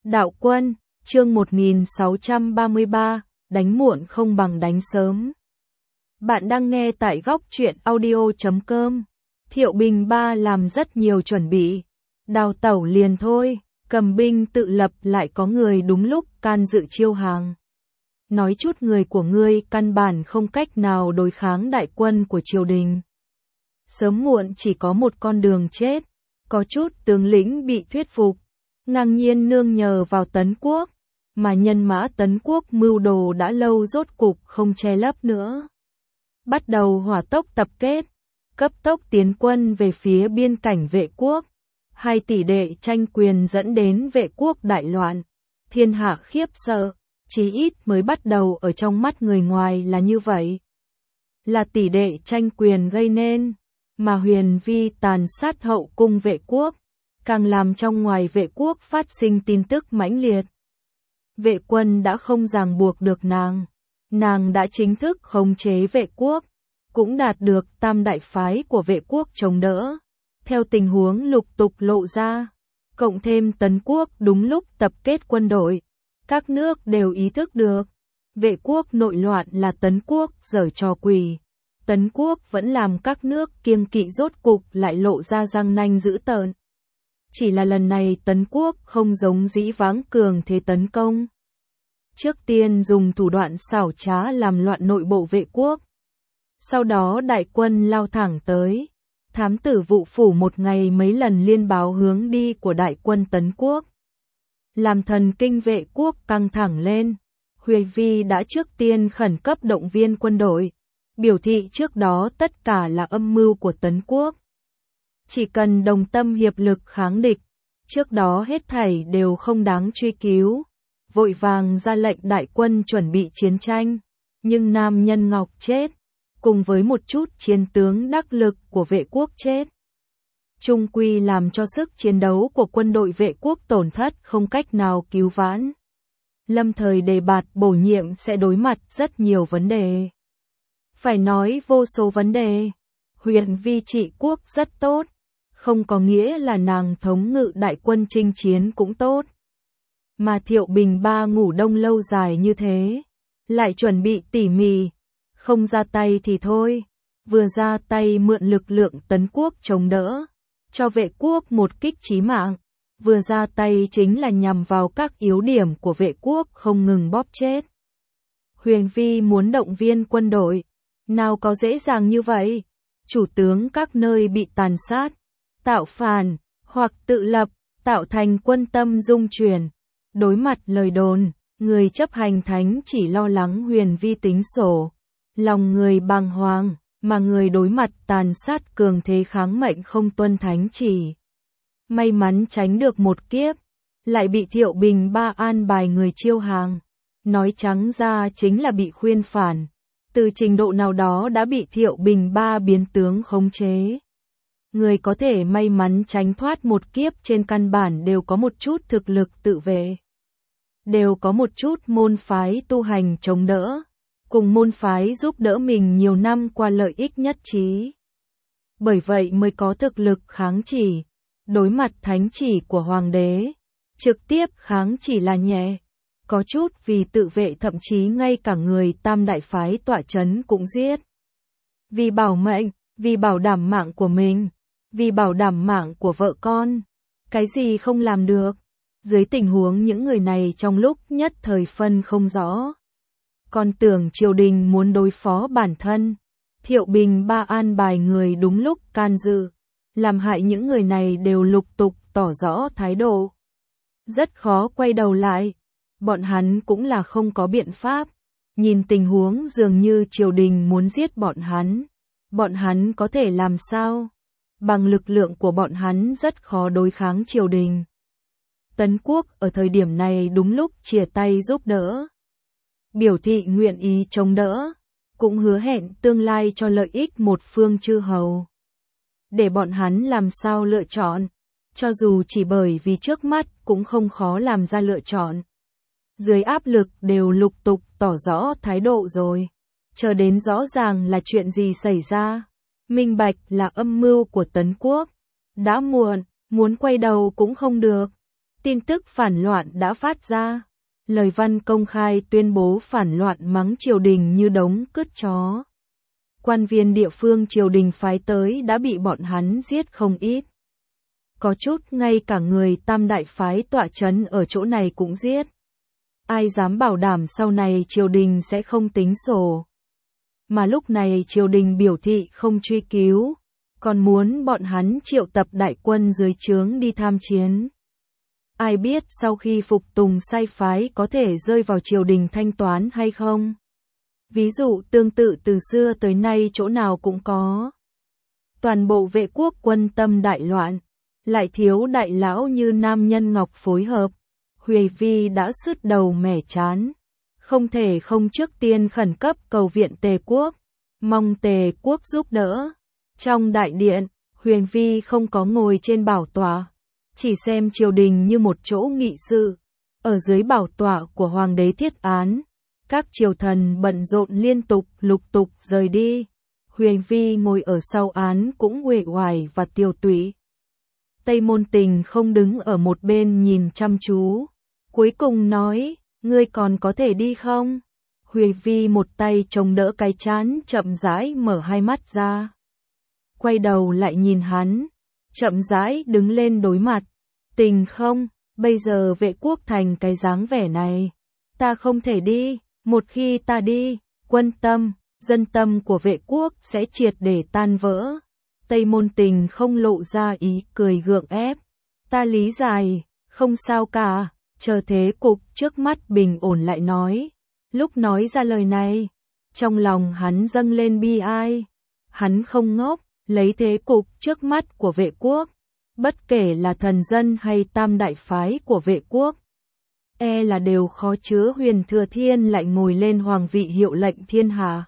Đạo quân, chương 1633, đánh muộn không bằng đánh sớm. Bạn đang nghe tại góc truyện audio.com. Thiệu Bình Ba làm rất nhiều chuẩn bị. Đào tẩu liền thôi, cầm binh tự lập lại có người đúng lúc can dự chiêu hàng. Nói chút người của ngươi căn bản không cách nào đối kháng đại quân của triều đình. Sớm muộn chỉ có một con đường chết, có chút tướng lĩnh bị thuyết phục, ngang nhiên nương nhờ vào Tấn Quốc, mà nhân mã Tấn Quốc mưu đồ đã lâu rốt cục không che lấp nữa. Bắt đầu hỏa tốc tập kết, cấp tốc tiến quân về phía biên cảnh Vệ Quốc. Hai tỷ đệ tranh quyền dẫn đến Vệ Quốc đại loạn, thiên hạ khiếp sợ, chí ít mới bắt đầu ở trong mắt người ngoài là như vậy. Là tỷ đệ tranh quyền gây nên, mà Huyền Vi tàn sát hậu cung Vệ Quốc, càng làm trong ngoài Vệ Quốc phát sinh tin tức mãnh liệt. Vệ quân đã không ràng buộc được nàng đã chính thức khống chế Vệ Quốc, cũng đạt được tam đại phái của Vệ Quốc chống đỡ. Theo tình huống lục tục lộ ra, cộng thêm Tấn Quốc đúng lúc tập kết quân đội, các nước đều ý thức được, Vệ Quốc nội loạn là Tấn Quốc giở trò quỷ. Tấn Quốc vẫn làm các nước kiêng kỵ, rốt cục lại lộ ra răng nanh dữ tợn. Chỉ là lần này Tấn Quốc không giống dĩ vãng cường thế tấn công. Trước tiên dùng thủ đoạn xảo trá làm loạn nội bộ Vệ Quốc. Sau đó đại quân lao thẳng tới. Thám tử vụ phủ một ngày mấy lần liên báo hướng đi của đại quân Tấn Quốc. Làm thần kinh Vệ Quốc căng thẳng lên. Huyền Vi đã trước tiên khẩn cấp động viên quân đội, biểu thị trước đó tất cả là âm mưu của Tấn Quốc. Chỉ cần đồng tâm hiệp lực kháng địch, trước đó hết thảy đều không đáng truy cứu. Vội vàng ra lệnh đại quân chuẩn bị chiến tranh, nhưng nam nhân Ngọc chết, cùng với một chút chiến tướng đắc lực của Vệ Quốc chết. Trung quy làm cho sức chiến đấu của quân đội Vệ Quốc tổn thất không cách nào cứu vãn. Lâm thời đề bạt bổ nhiệm sẽ đối mặt rất nhiều vấn đề. Phải nói vô số vấn đề. Huyền Vi trị quốc rất tốt, không có nghĩa là nàng thống ngự đại quân chinh chiến cũng tốt. Mà Thiệu Bình Ba ngủ đông lâu dài như thế, lại chuẩn bị tỉ mỉ, không ra tay thì thôi, vừa ra tay mượn lực lượng Tấn Quốc chống đỡ, cho Vệ Quốc một kích chí mạng, vừa ra tay chính là nhằm vào các yếu điểm của Vệ Quốc không ngừng bóp chết. Huyền Vi muốn động viên quân đội, nào có dễ dàng như vậy, chủ tướng các nơi bị tàn sát, tạo phản, hoặc tự lập, tạo thành quân tâm dung chuyển. Đối mặt lời đồn, người chấp hành thánh chỉ lo lắng Huyền Vi tính sổ, lòng người bàng hoàng, mà người đối mặt tàn sát cường thế kháng mệnh không tuân thánh chỉ. May mắn tránh được một kiếp, lại bị Thiệu Bình Ba an bài người chiêu hàng. Nói trắng ra chính là bị khuyên phản, từ trình độ nào đó đã bị Thiệu Bình Ba biến tướng khống chế. Người có thể may mắn tránh thoát một kiếp trên căn bản đều có một chút thực lực tự vệ, đều có một chút môn phái tu hành chống đỡ, cùng môn phái giúp đỡ mình nhiều năm qua lợi ích nhất trí. Bởi vậy mới có thực lực kháng chỉ, đối mặt thánh chỉ của hoàng đế, trực tiếp kháng chỉ là nhẹ, có chút vì tự vệ, thậm chí ngay cả người tam đại phái tọa chấn cũng giết. Vì bảo mệnh, vì bảo đảm mạng của mình, vì bảo đảm mạng của vợ con, cái gì không làm được. Dưới tình huống những người này trong lúc nhất thời phân không rõ, còn tưởng triều đình muốn đối phó bản thân, Thiệu Bình Ba an bài người đúng lúc can dự, làm hại những người này đều lục tục tỏ rõ thái độ. Rất khó quay đầu lại, bọn hắn cũng là không có biện pháp, nhìn tình huống dường như triều đình muốn giết bọn hắn có thể làm sao? Bằng lực lượng của bọn hắn rất khó đối kháng triều đình. Tấn Quốc ở thời điểm này đúng lúc chìa tay giúp đỡ, biểu thị nguyện ý chống đỡ, cũng hứa hẹn tương lai cho lợi ích một phương chư hầu. Để bọn hắn làm sao lựa chọn, cho dù chỉ bởi vì trước mắt cũng không khó làm ra lựa chọn. Dưới áp lực đều lục tục tỏ rõ thái độ rồi, chờ đến rõ ràng là chuyện gì xảy ra, minh bạch là âm mưu của Tấn Quốc. Đã muộn, muốn quay đầu cũng không được. tin tức phản loạn đã phát ra. Lời văn công khai tuyên bố phản loạn mắng triều đình như đống cứt chó. Quan viên địa phương triều đình phái tới đã bị bọn hắn giết không ít. Có chút ngay cả người Tam Đại phái tọa trấn ở chỗ này cũng giết. Ai dám bảo đảm sau này triều đình sẽ không tính sổ. Mà lúc này triều đình biểu thị không truy cứu, còn muốn bọn hắn triệu tập đại quân dưới trướng đi tham chiến. Ai biết sau khi phục tùng sai phái có thể rơi vào triều đình thanh toán hay không? Ví dụ tương tự từ xưa tới nay chỗ nào cũng có. Toàn bộ vệ quốc quân tâm đại loạn, lại thiếu đại lão như Nam Nhân Ngọc phối hợp. Huệ Vi đã sứt đầu mẻ chán, không thể không trước tiên khẩn cấp cầu viện Tề quốc, mong Tề quốc giúp đỡ. Trong đại điện, Huyền Vi không có ngồi trên bảo tọa, chỉ xem triều đình như một chỗ nghị sự. Ở dưới bảo tọa của Hoàng đế Thiết Án, các triều thần bận rộn liên tục lục tục rời đi. Huyền Vi ngồi ở sau án cũng uể oải và tiều tụy. Tây Môn Tình không đứng ở một bên nhìn chăm chú. Cuối cùng nói, ngươi còn có thể đi không? Huyền Vi một tay chống đỡ cái trán chậm rãi mở hai mắt ra. Quay đầu lại nhìn hắn, chậm rãi đứng lên đối mặt. Tình không, bây giờ vệ quốc thành cái dáng vẻ này. Ta không thể đi, một khi ta đi, quân tâm, dân tâm của vệ quốc sẽ triệt để tan vỡ. Tây Môn Tình không lộ ra ý cười gượng ép. Ta lý giải, không sao cả, chờ thế cục trước mắt bình ổn lại nói. Lúc nói ra lời này, trong lòng hắn dâng lên bi ai. Hắn không ngốc, lấy thế cục trước mắt của vệ quốc, bất kể là thần dân hay Tam Đại phái của vệ quốc, là đều khó chứa Huyền Thừa Thiên lại ngồi lên hoàng vị hiệu lệnh thiên hạ.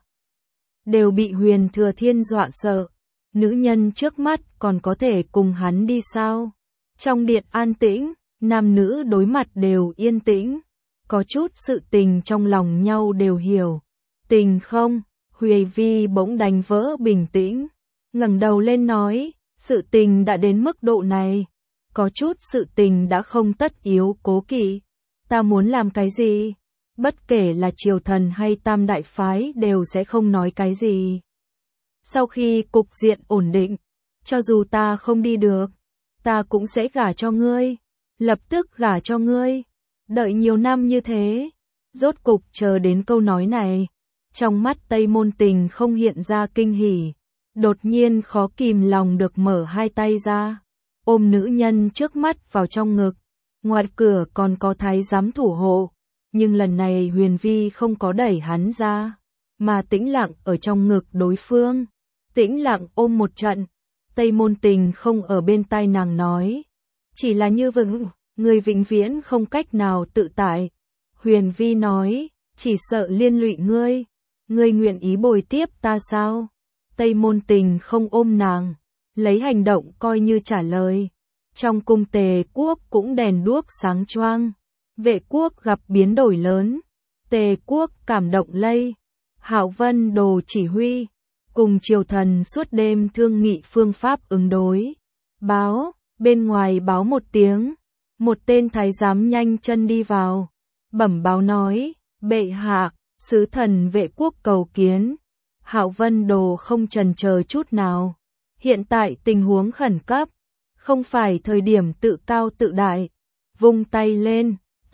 Đều bị Huyền Thừa Thiên dọa sợ. Nữ nhân trước mắt còn có thể cùng hắn đi sao? Trong điện an tĩnh, nam nữ đối mặt đều yên tĩnh. Có chút sự tình trong lòng nhau đều hiểu. Tình không? Huệ Vi bỗng đánh vỡ bình tĩnh, ngẩng đầu lên nói, sự tình đã đến mức độ này. Có chút sự tình đã không tất yếu cố kỵ. Ta muốn làm cái gì? Bất kể là triều thần hay Tam Đại phái đều sẽ không nói cái gì. Sau khi cục diện ổn định, cho dù ta không đi được, ta cũng sẽ gả cho ngươi, lập tức gả cho ngươi. Đợi nhiều năm như thế, rốt cục chờ đến câu nói này. Trong mắt Tây Môn Tình không hiện ra kinh hỉ, đột nhiên khó kìm lòng được mở hai tay ra, ôm nữ nhân trước mắt vào trong ngực. Ngoài cửa còn có thái giám thủ hộ, nhưng lần này Huyền Vi không có đẩy hắn ra, mà tĩnh lặng ở trong ngực đối phương, tĩnh lặng ôm một trận. Tây Môn Tình không ở bên tai nàng nói, chỉ là như vậy, người vĩnh viễn không cách nào tự tại. Huyền Vi nói, chỉ sợ liên lụy ngươi, ngươi nguyện ý bồi tiếp ta sao? Tây Môn Tình không ôm nàng, lấy hành động coi như trả lời. Trong cung Tề quốc cũng đèn đuốc sáng choang, vệ quốc gặp biến đổi lớn, Tề quốc cảm động lây. Hạo Vân Đồ chỉ huy, cùng triều thần suốt đêm thương nghị phương pháp ứng đối. Báo, bên ngoài báo một tiếng, một tên thái giám nhanh chân đi vào, bẩm báo nói, bệ hạ, sứ thần vệ quốc cầu kiến. Hạo Vân Đồ không chần chờ chút nào, hiện tại tình huống khẩn cấp, không phải thời điểm tự cao tự đại. Vung tay lên,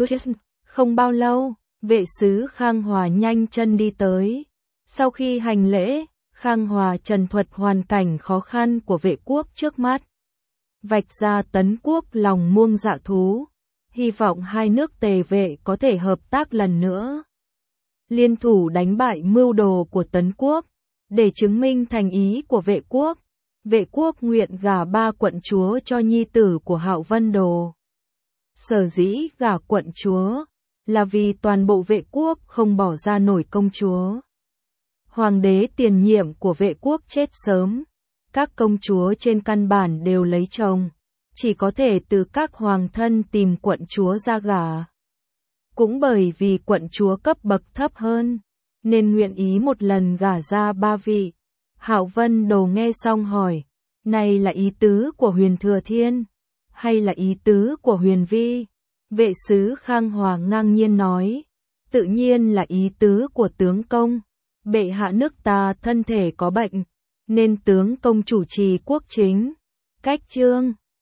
không bao lâu, vệ sứ Khang Hòa nhanh chân đi tới. Sau khi hành lễ, Khang Hòa trần thuật hoàn cảnh khó khăn của vệ quốc trước mắt, vạch ra Tấn quốc lòng muông dạ thú, hy vọng hai nước Tề vệ có thể hợp tác lần nữa, liên thủ đánh bại mưu đồ của Tấn quốc, để chứng minh thành ý của vệ quốc. Vệ quốc nguyện gả 3 quận chúa cho nhi tử của Hạo Vân Đồ. Sở dĩ gả quận chúa là vì toàn bộ vệ quốc không bỏ ra nổi công chúa. Hoàng đế tiền nhiệm của vệ quốc chết sớm, các công chúa trên căn bản đều lấy chồng, chỉ có thể từ các hoàng thân tìm quận chúa ra gả. Cũng bởi vì quận chúa cấp bậc thấp hơn, nên nguyện ý một lần gả ra 3 vị. Hạo Vân Đồ nghe xong hỏi, này là ý tứ của Huyền Thừa Thiên, hay là ý tứ của Huyền Vi? Vệ sứ Khang Hòa ngang nhiên nói, tự nhiên là ý tứ của tướng công. Bệ hạ nước ta thân thể có bệnh, nên tướng công chủ trì quốc chính. Cách chương